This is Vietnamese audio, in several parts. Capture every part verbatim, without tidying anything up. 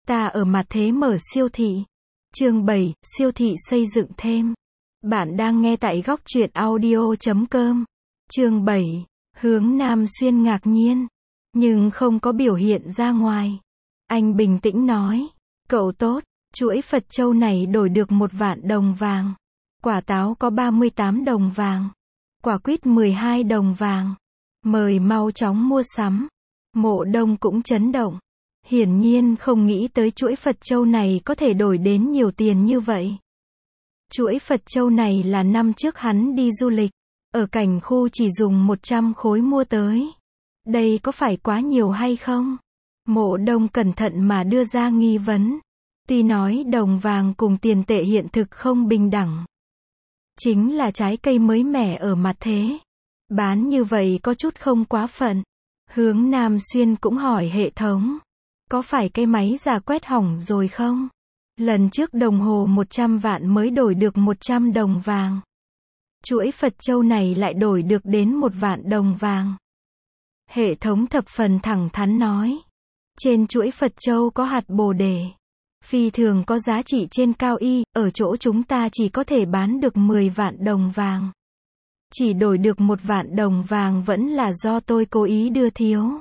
Ta ở mặt thế mở siêu thị. Chương bảy, siêu thị xây dựng thêm. Bạn đang nghe tại góc truyện audio chấm com. Chương bảy, Hướng Nam Xuyên ngạc nhiên, nhưng không có biểu hiện ra ngoài. Anh bình tĩnh nói, cậu tốt, chuỗi Phật châu này đổi được một vạn đồng vàng. Quả táo có ba mươi tám đồng vàng. Quả quýt mười hai đồng vàng. Mời mau chóng mua sắm. Mộ Đông cũng chấn động. Hiển nhiên không nghĩ tới chuỗi Phật châu này có thể đổi đến nhiều tiền như vậy. Chuỗi Phật châu này là năm trước hắn đi du lịch, ở cảnh khu chỉ dùng một trăm khối mua tới. Đây có phải quá nhiều hay không? Mộ Đông cẩn thận mà đưa ra nghi vấn. Tuy nói đồng vàng cùng tiền tệ hiện thực không bình đẳng. Chính là trái cây mới mẻ ở mặt thế. Bán như vậy có chút không quá phận. Hướng Nam Xuyên cũng hỏi hệ thống. Có phải cái máy giả quét hỏng rồi không? Lần trước đồng hồ một trăm vạn mới đổi được một trăm đồng vàng. Chuỗi Phật châu này lại đổi được đến một vạn đồng vàng. Hệ thống thập phần thẳng thắn nói. Trên chuỗi Phật châu có hạt bồ đề. Phi thường có giá trị trên cao y, ở chỗ chúng ta chỉ có thể bán được mười vạn đồng vàng. Chỉ đổi được một vạn đồng vàng vẫn là do tôi cố ý đưa thiếu.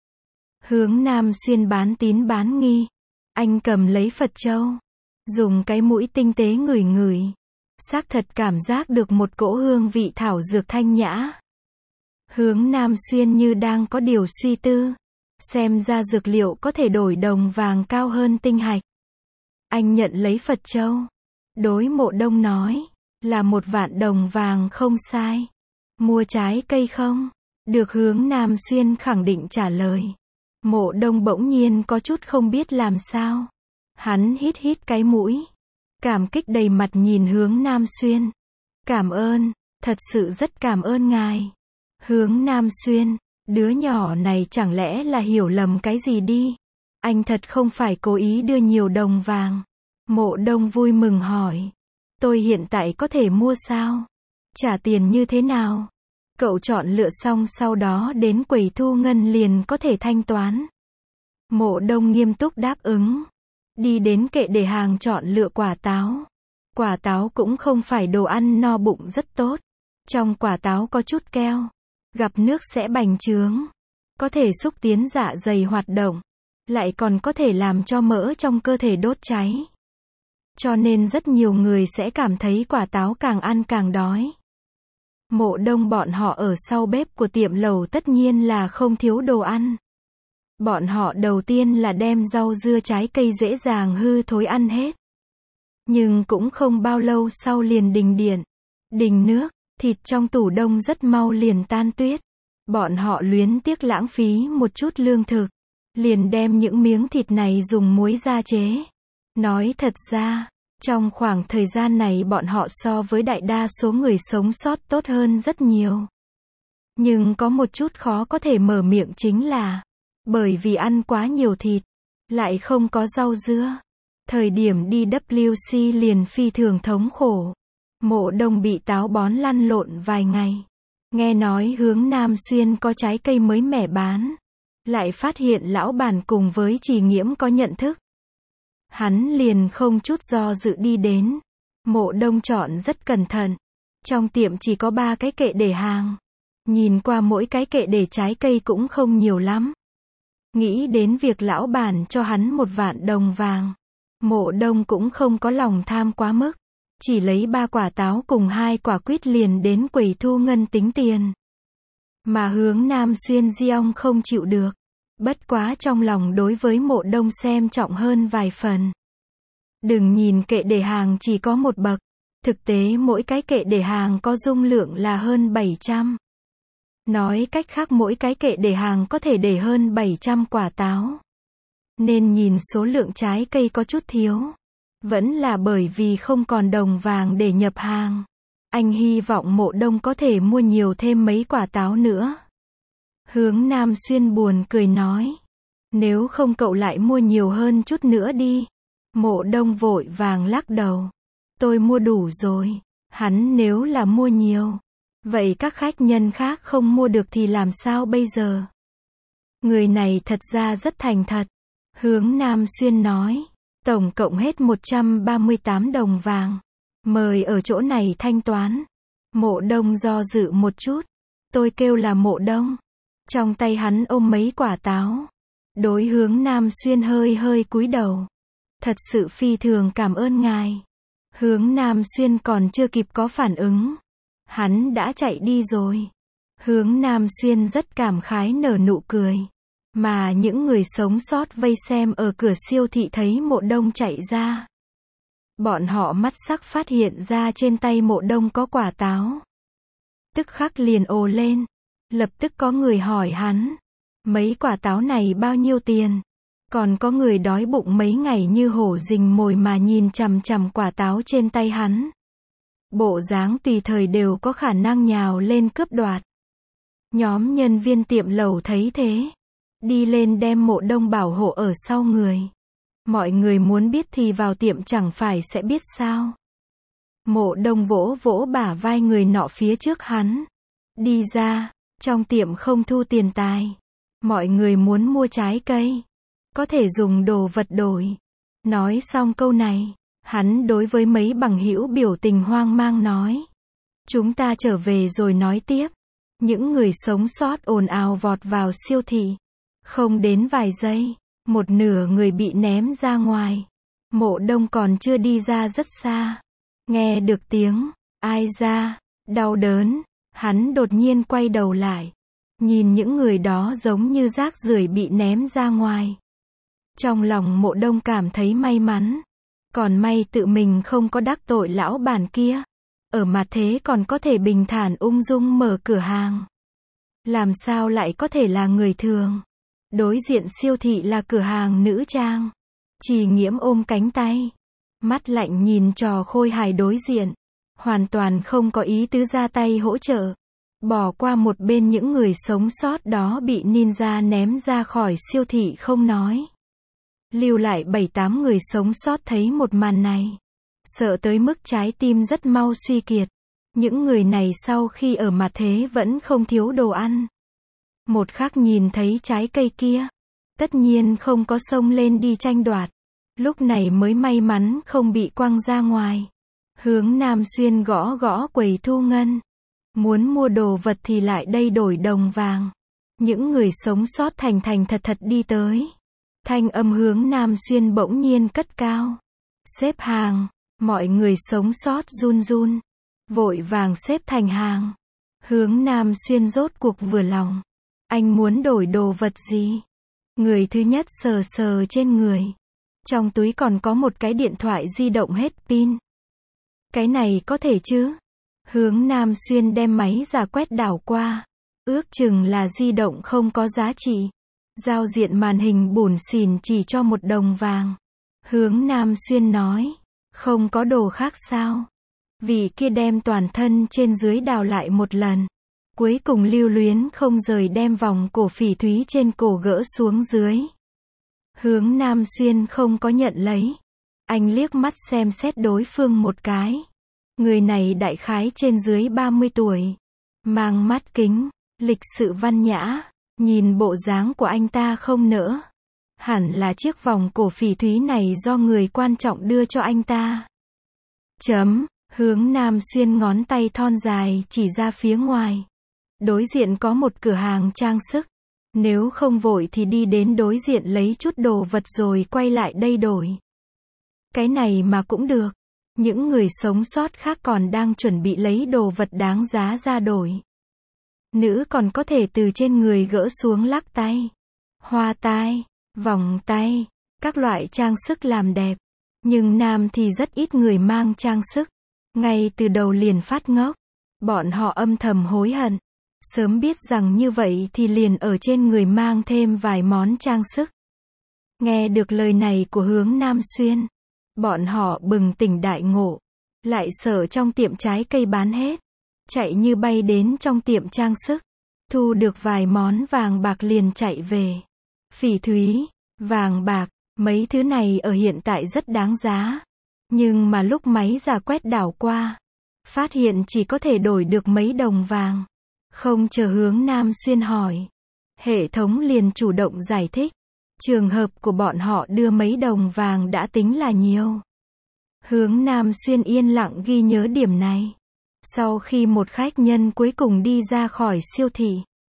Hướng Nam Xuyên bán tín bán nghi. Anh cầm lấy Phật châu. Dùng cái mũi tinh tế ngửi ngửi. Xác thật cảm giác được một cỗ hương vị thảo dược thanh nhã. Hướng Nam Xuyên như đang có điều suy tư. Xem ra dược liệu có thể đổi đồng vàng cao hơn tinh hạch. Anh nhận lấy Phật châu. Đối Mộ Đông nói. Là một vạn đồng vàng không sai. Mua trái cây không? Được Hướng Nam Xuyên khẳng định trả lời. Mộ Đông bỗng nhiên có chút không biết làm sao. Hắn hít hít cái mũi. Cảm kích đầy mặt nhìn Hướng Nam Xuyên. Cảm ơn, thật sự rất cảm ơn ngài. Hướng Nam Xuyên, đứa nhỏ này chẳng lẽ là hiểu lầm cái gì đi. Anh thật không phải cố ý đưa nhiều đồng vàng. Mộ Đông vui mừng hỏi. Tôi hiện tại có thể mua sao? Trả tiền như thế nào? Cậu chọn lựa xong sau đó đến quầy thu ngân liền có thể thanh toán. Mộ Đông nghiêm túc đáp ứng. Đi đến kệ để hàng chọn lựa quả táo. Quả táo cũng không phải đồ ăn no bụng rất tốt. Trong quả táo có chút keo. Gặp nước sẽ bành trướng. Có thể xúc tiến dạ dày hoạt động. Lại còn có thể làm cho mỡ trong cơ thể đốt cháy. Cho nên rất nhiều người sẽ cảm thấy quả táo càng ăn càng đói. Mộ Đông bọn họ ở sau bếp của tiệm lẩu tất nhiên là không thiếu đồ ăn. Bọn họ đầu tiên là đem rau dưa trái cây dễ dàng hư thối ăn hết. Nhưng cũng không bao lâu sau liền đình điện, đình nước, thịt trong tủ đông rất mau liền tan tuyết. Bọn họ luyến tiếc lãng phí một chút lương thực. Liền đem những miếng thịt này dùng muối gia chế. Nói thật ra, trong khoảng thời gian này bọn họ so với đại đa số người sống sót tốt hơn rất nhiều. Nhưng có một chút khó có thể mở miệng chính là, bởi vì ăn quá nhiều thịt, lại không có rau dưa. Thời điểm đi W C liền phi thường thống khổ. Mộ Đông bị táo bón lăn lộn vài ngày. Nghe nói Hướng Nam Xuyên có trái cây mới mẻ bán. Lại phát hiện lão bản cùng với Trì Nghiễm có nhận thức. Hắn liền không chút do dự đi đến. Mộ Đông chọn rất cẩn thận. Trong tiệm chỉ có ba cái kệ để hàng. Nhìn qua mỗi cái kệ để trái cây cũng không nhiều lắm. Nghĩ đến việc lão bản cho hắn một vạn đồng vàng. Mộ Đông cũng không có lòng tham quá mức. Chỉ lấy ba quả táo cùng hai quả quýt liền đến quầy thu ngân tính tiền. Mà Hướng Nam Xuyên Giong không chịu được. Bất quá trong lòng đối với Mộ Đông xem trọng hơn vài phần. Đừng nhìn kệ để hàng chỉ có một bậc. Thực tế mỗi cái kệ để hàng có dung lượng là hơn bảy trăm. Nói cách khác mỗi cái kệ để hàng có thể để hơn bảy trăm quả táo. Nên nhìn số lượng trái cây có chút thiếu. Vẫn là bởi vì không còn đồng vàng để nhập hàng. Anh hy vọng Mộ Đông có thể mua nhiều thêm mấy quả táo nữa. Hướng Nam Xuyên buồn cười nói. Nếu không cậu lại mua nhiều hơn chút nữa đi. Mộ Đông vội vàng lắc đầu. Tôi mua đủ rồi. Hắn nếu là mua nhiều. Vậy các khách nhân khác không mua được thì làm sao bây giờ? Người này thật ra rất thành thật. Hướng Nam Xuyên nói, tổng cộng hết một trăm ba mươi tám đồng vàng. Mời ở chỗ này thanh toán. Mộ Đông do dự một chút. Tôi kêu là Mộ Đông. Trong tay hắn ôm mấy quả táo. Đối Hướng Nam Xuyên hơi hơi cúi đầu. Thật sự phi thường cảm ơn ngài. Hướng Nam Xuyên còn chưa kịp có phản ứng. Hắn đã chạy đi rồi. Hướng Nam Xuyên rất cảm khái nở nụ cười. Mà những người sống sót vây xem ở cửa siêu thị thấy Mộ Đông chạy ra. Bọn họ mắt sắc phát hiện ra trên tay Mộ Đông có quả táo. Tức khắc liền ồ lên. Lập tức có người hỏi hắn. Mấy quả táo này bao nhiêu tiền? Còn có người đói bụng mấy ngày như hổ rình mồi mà nhìn chằm chằm quả táo trên tay hắn. Bộ dáng tùy thời đều có khả năng nhào lên cướp đoạt. Nhóm nhân viên tiệm lẩu thấy thế. Đi lên đem Mộ Đông bảo hộ ở sau người. Mọi người muốn biết thì vào tiệm chẳng phải sẽ biết sao. Mộ Đông vỗ vỗ bả vai người nọ phía trước hắn. Đi ra, trong tiệm không thu tiền tài. Mọi người muốn mua trái cây. Có thể dùng đồ vật đổi. Nói xong câu này, hắn đối với mấy bằng hữu biểu tình hoang mang nói. Chúng ta trở về rồi nói tiếp. Những người sống sót ồn ào vọt vào siêu thị. Không đến vài giây, một nửa người bị ném ra ngoài. Mộ Đông còn chưa đi ra rất xa. Nghe được tiếng, ai ra, đau đớn, hắn đột nhiên quay đầu lại. Nhìn những người đó giống như rác rưởi bị ném ra ngoài. Trong lòng Mộ Đông cảm thấy may mắn. Còn may tự mình không có đắc tội lão bản kia. Ở mặt thế còn có thể bình thản ung dung mở cửa hàng. Làm sao lại có thể là người thường. Đối diện siêu thị là cửa hàng nữ trang. Chỉ Nghiễm ôm cánh tay. Mắt lạnh nhìn trò khôi hài đối diện. Hoàn toàn không có ý tứ ra tay hỗ trợ. Bỏ qua một bên những người sống sót đó bị ninja ném ra khỏi siêu thị không nói. Lưu lại bảy tám người sống sót thấy một màn này. Sợ tới mức trái tim rất mau suy kiệt. Những người này sau khi ở mặt thế vẫn không thiếu đồ ăn. Một khắc nhìn thấy trái cây kia. Tất nhiên không có xông lên đi tranh đoạt. Lúc này mới may mắn không bị quăng ra ngoài. Hướng Nam Xuyên gõ gõ quầy thu ngân. Muốn mua đồ vật thì lại đây đổi đồng vàng. Những người sống sót thành thành thật thật đi tới. Thanh âm Hướng Nam Xuyên bỗng nhiên cất cao. Xếp hàng. Mọi người sống sót run run. Vội vàng xếp thành hàng. Hướng Nam Xuyên rốt cuộc vừa lòng. Anh muốn đổi đồ vật gì? Người thứ nhất sờ sờ trên người. Trong túi còn có một cái điện thoại di động hết pin. Cái này có thể chứ? Hướng Nam Xuyên đem máy ra quét đảo qua. Ước chừng là di động không có giá trị. Giao diện màn hình bủn xỉn chỉ cho một đồng vàng. Hướng Nam Xuyên nói. Không có đồ khác sao? Vị kia đem toàn thân trên dưới đào lại một lần. Cuối cùng lưu luyến không rời đem vòng cổ phỉ thúy trên cổ gỡ xuống dưới. Hướng Nam Xuyên không có nhận lấy. Anh liếc mắt xem xét đối phương một cái. Người này đại khái trên dưới ba mươi tuổi. Mang mắt kính, lịch sự văn nhã. Nhìn bộ dáng của anh ta không nỡ. Hẳn là chiếc vòng cổ phỉ thúy này do người quan trọng đưa cho anh ta. Chấm, Hướng Nam Xuyên ngón tay thon dài chỉ ra phía ngoài. Đối diện có một cửa hàng trang sức. Nếu không vội thì đi đến đối diện lấy chút đồ vật rồi quay lại đây đổi. Cái này mà cũng được. Những người sống sót khác còn đang chuẩn bị lấy đồ vật đáng giá ra đổi. Nữ còn có thể từ trên người gỡ xuống lắc tay. Hoa tai, vòng tay, các loại trang sức làm đẹp. Nhưng nam thì rất ít người mang trang sức. Ngay từ đầu liền phát ngốc. Bọn họ âm thầm hối hận. Sớm biết rằng như vậy thì liền ở trên người mang thêm vài món trang sức. Nghe được lời này của Hướng Nam Xuyên. Bọn họ bừng tỉnh đại ngộ. Lại sợ trong tiệm trái cây bán hết. Chạy như bay đến trong tiệm trang sức. Thu được vài món vàng bạc liền chạy về. Phỉ thúy, vàng bạc, mấy thứ này ở hiện tại rất đáng giá. Nhưng mà lúc máy ra quét đảo qua. Phát hiện chỉ có thể đổi được mấy đồng vàng. Không chờ Hướng Nam Xuyên hỏi. Hệ thống liền chủ động giải thích. Trường hợp của bọn họ đưa mấy đồng vàng đã tính là nhiều. Hướng Nam Xuyên yên lặng ghi nhớ điểm này. Sau khi một khách nhân cuối cùng đi ra khỏi siêu thị,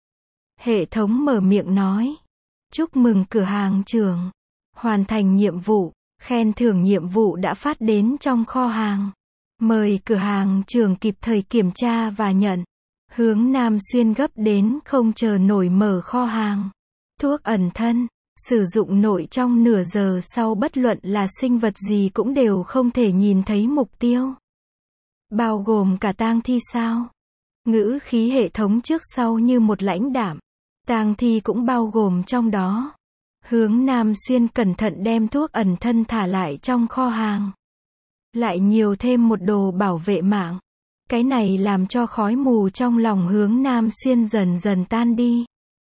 hệ thống mở miệng nói: chúc mừng cửa hàng trưởng, hoàn thành nhiệm vụ, khen thưởng nhiệm vụ đã phát đến trong kho hàng. Mời cửa hàng trưởng kịp thời kiểm tra và nhận. Hướng Nam Xuyên gấp đến không chờ nổi mở kho hàng. Thuốc ẩn thân, sử dụng nội trong nửa giờ sau, bất luận là sinh vật gì cũng đều không thể nhìn thấy mục tiêu. Bao gồm cả tang thi sao? Ngữ khí hệ thống trước sau như một lãnh đạm. Tang thi cũng bao gồm trong đó. Hướng Nam Xuyên cẩn thận đem thuốc ẩn thân thả lại trong kho hàng. Lại nhiều thêm một đồ bảo vệ mạng. Cái này làm cho khói mù trong lòng Hướng Nam Xuyên dần dần tan đi.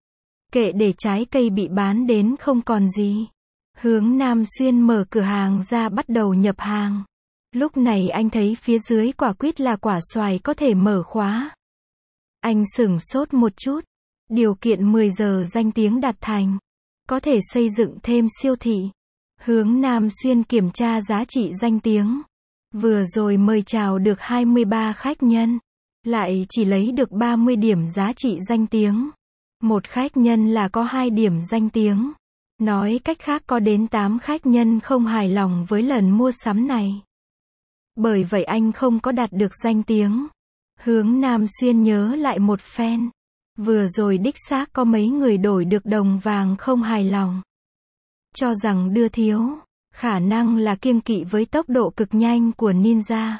Kệ để trái cây bị bán đến không còn gì. Hướng Nam Xuyên mở cửa hàng ra bắt đầu nhập hàng. Lúc này anh thấy phía dưới quả quýt là quả xoài có thể mở khóa. Anh sửng sốt một chút. Điều kiện mười giờ danh tiếng đạt thành. Có thể xây dựng thêm siêu thị. Hướng Nam Xuyên kiểm tra giá trị danh tiếng. Vừa rồi mời chào được hai mươi ba khách nhân. Lại chỉ lấy được ba mươi điểm giá trị danh tiếng. Một khách nhân là có hai điểm danh tiếng. Nói cách khác có đến tám khách nhân không hài lòng với lần mua sắm này. Bởi vậy anh không có đạt được danh tiếng. Hướng Nam Xuyên nhớ lại một phen. Vừa rồi đích xác có mấy người đổi được đồng vàng không hài lòng. Cho rằng đưa thiếu. Khả năng là kiêng kỵ với tốc độ cực nhanh của ninja.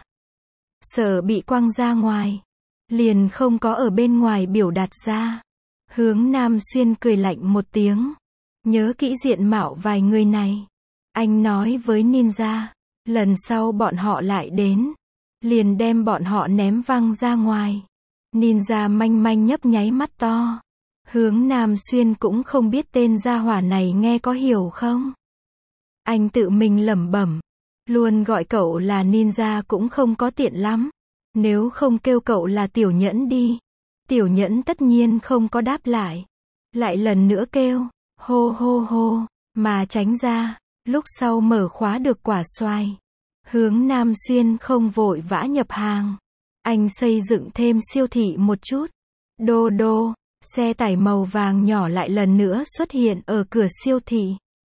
Sợ bị quăng ra ngoài. Liền không có ở bên ngoài biểu đạt ra. Hướng Nam Xuyên cười lạnh một tiếng. Nhớ kỹ diện mạo vài người này. Anh nói với ninja. Lần sau bọn họ lại đến. Liền đem bọn họ ném văng ra ngoài. Ninja manh manh nhấp nháy mắt to. Hướng Nam Xuyên cũng không biết tên gia hỏa này nghe có hiểu không. Anh tự mình lẩm bẩm. Luôn gọi cậu là ninja cũng không có tiện lắm. Nếu không kêu cậu là Tiểu Nhẫn đi. Tiểu Nhẫn tất nhiên không có đáp lại. Lại lần nữa kêu. Hô hô hô. Mà tránh ra. Lúc sau mở khóa được quả xoài. Hướng Nam Xuyên không vội vã nhập hàng. Anh xây dựng thêm siêu thị một chút. Đô đô. Xe tải màu vàng nhỏ lại lần nữa xuất hiện ở cửa siêu thị.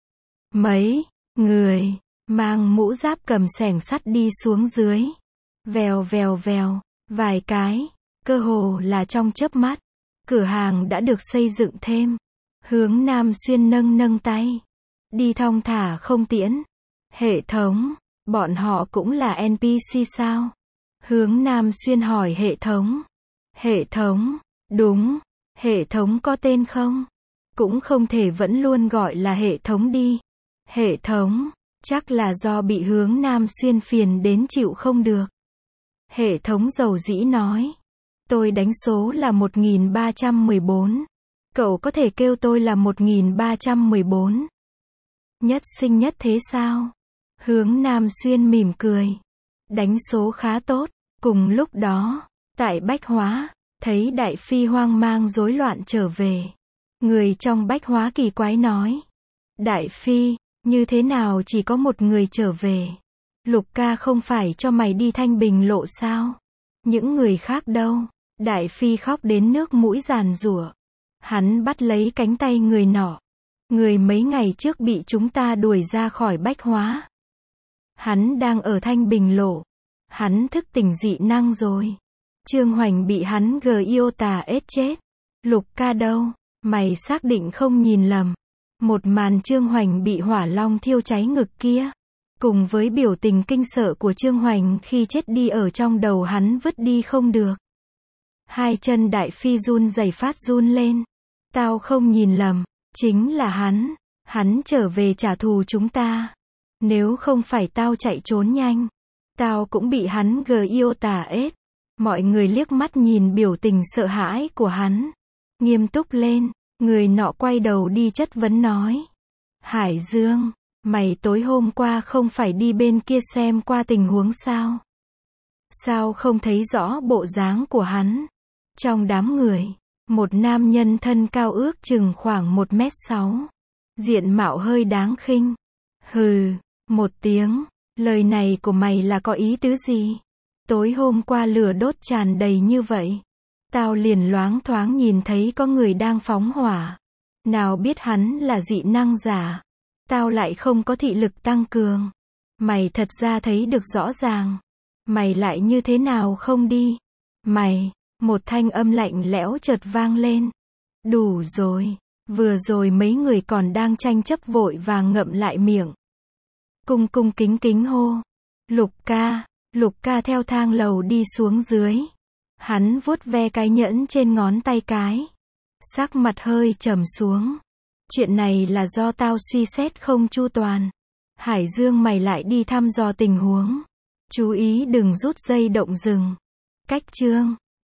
Mấy người mang mũ giáp cầm xẻng sắt đi xuống dưới. Vèo vèo vèo. Vài cái. Cơ hồ là trong chớp mắt. Cửa hàng đã được xây dựng thêm. Hướng Nam Xuyên nâng nâng tay. Đi thong thả không tiễn. Hệ thống. Bọn họ cũng là en pê xê sao? Hướng Nam Xuyên hỏi hệ thống. Hệ thống. Đúng. Hệ thống có tên không? Cũng không thể vẫn luôn gọi là hệ thống đi. Hệ thống. Chắc là do bị Hướng Nam Xuyên phiền đến chịu không được. Hệ thống dầu dĩ nói. Tôi đánh số là một nghìn ba trăm mười bốn. Cậu có thể kêu tôi là một nghìn ba trăm mười bốn. Nhất sinh nhất thế sao? Hướng Nam Xuyên mỉm cười. Đánh số khá tốt. Cùng lúc đó, tại Bách Hóa, thấy Đại Phi hoang mang rối loạn trở về. Người trong Bách Hóa kỳ quái nói. Đại Phi, như thế nào chỉ có một người trở về? Lục ca không phải cho mày đi Thanh Bình lộ sao? Những người khác đâu? Đại Phi khóc đến nước mũi giàn giụa. Hắn bắt lấy cánh tay người nọ. Người mấy ngày trước bị chúng ta đuổi ra khỏi Bách Hóa. Hắn đang ở Thanh Bình lộ. Hắn thức tỉnh dị năng rồi. Trương Hoành bị hắn Giota ết chết. Lục ca đâu? Mày xác định không nhìn lầm. Một màn Trương Hoành bị hỏa long thiêu cháy ngực kia. Cùng với biểu tình kinh sợ của Trương Hoành khi chết đi ở trong đầu hắn vứt đi không được. Hai chân Đại Phi run rẩy phát run lên. Tao không nhìn lầm. Chính là hắn. Hắn trở về trả thù chúng ta. Nếu không phải tao chạy trốn nhanh. Tao cũng bị hắn Giota ết. Mọi người liếc mắt nhìn biểu tình sợ hãi của hắn. Nghiêm túc lên. Người nọ quay đầu đi chất vấn nói. Hải Dương, mày tối hôm qua không phải đi bên kia xem qua tình huống sao? Sao không thấy rõ bộ dáng của hắn? Trong đám người, một nam nhân thân cao ước chừng khoảng một mét sáu. Diện mạo hơi đáng khinh. Hừ, một tiếng. Lời này của mày là có ý tứ gì? Tối hôm qua lửa đốt tràn đầy như vậy. Tao liền loáng thoáng nhìn thấy có người đang phóng hỏa. Nào biết hắn là dị năng giả. Tao lại không có thị lực tăng cường. Mày thật ra thấy được rõ ràng. Mày lại như thế nào không đi? Mày, một thanh âm lạnh lẽo chợt vang lên. Đủ rồi. Vừa rồi mấy người còn đang tranh chấp vội vàng ngậm lại miệng. Cung cung kính kính hô. Lục ca, Lục ca theo thang lầu đi xuống dưới. Hắn vuốt ve cái nhẫn trên ngón tay cái. Sắc mặt hơi trầm xuống. Chuyện này là do tao suy xét không chu toàn. Hải Dương mày lại đi thăm dò tình huống. Chú ý đừng rút dây động rừng. Cách chương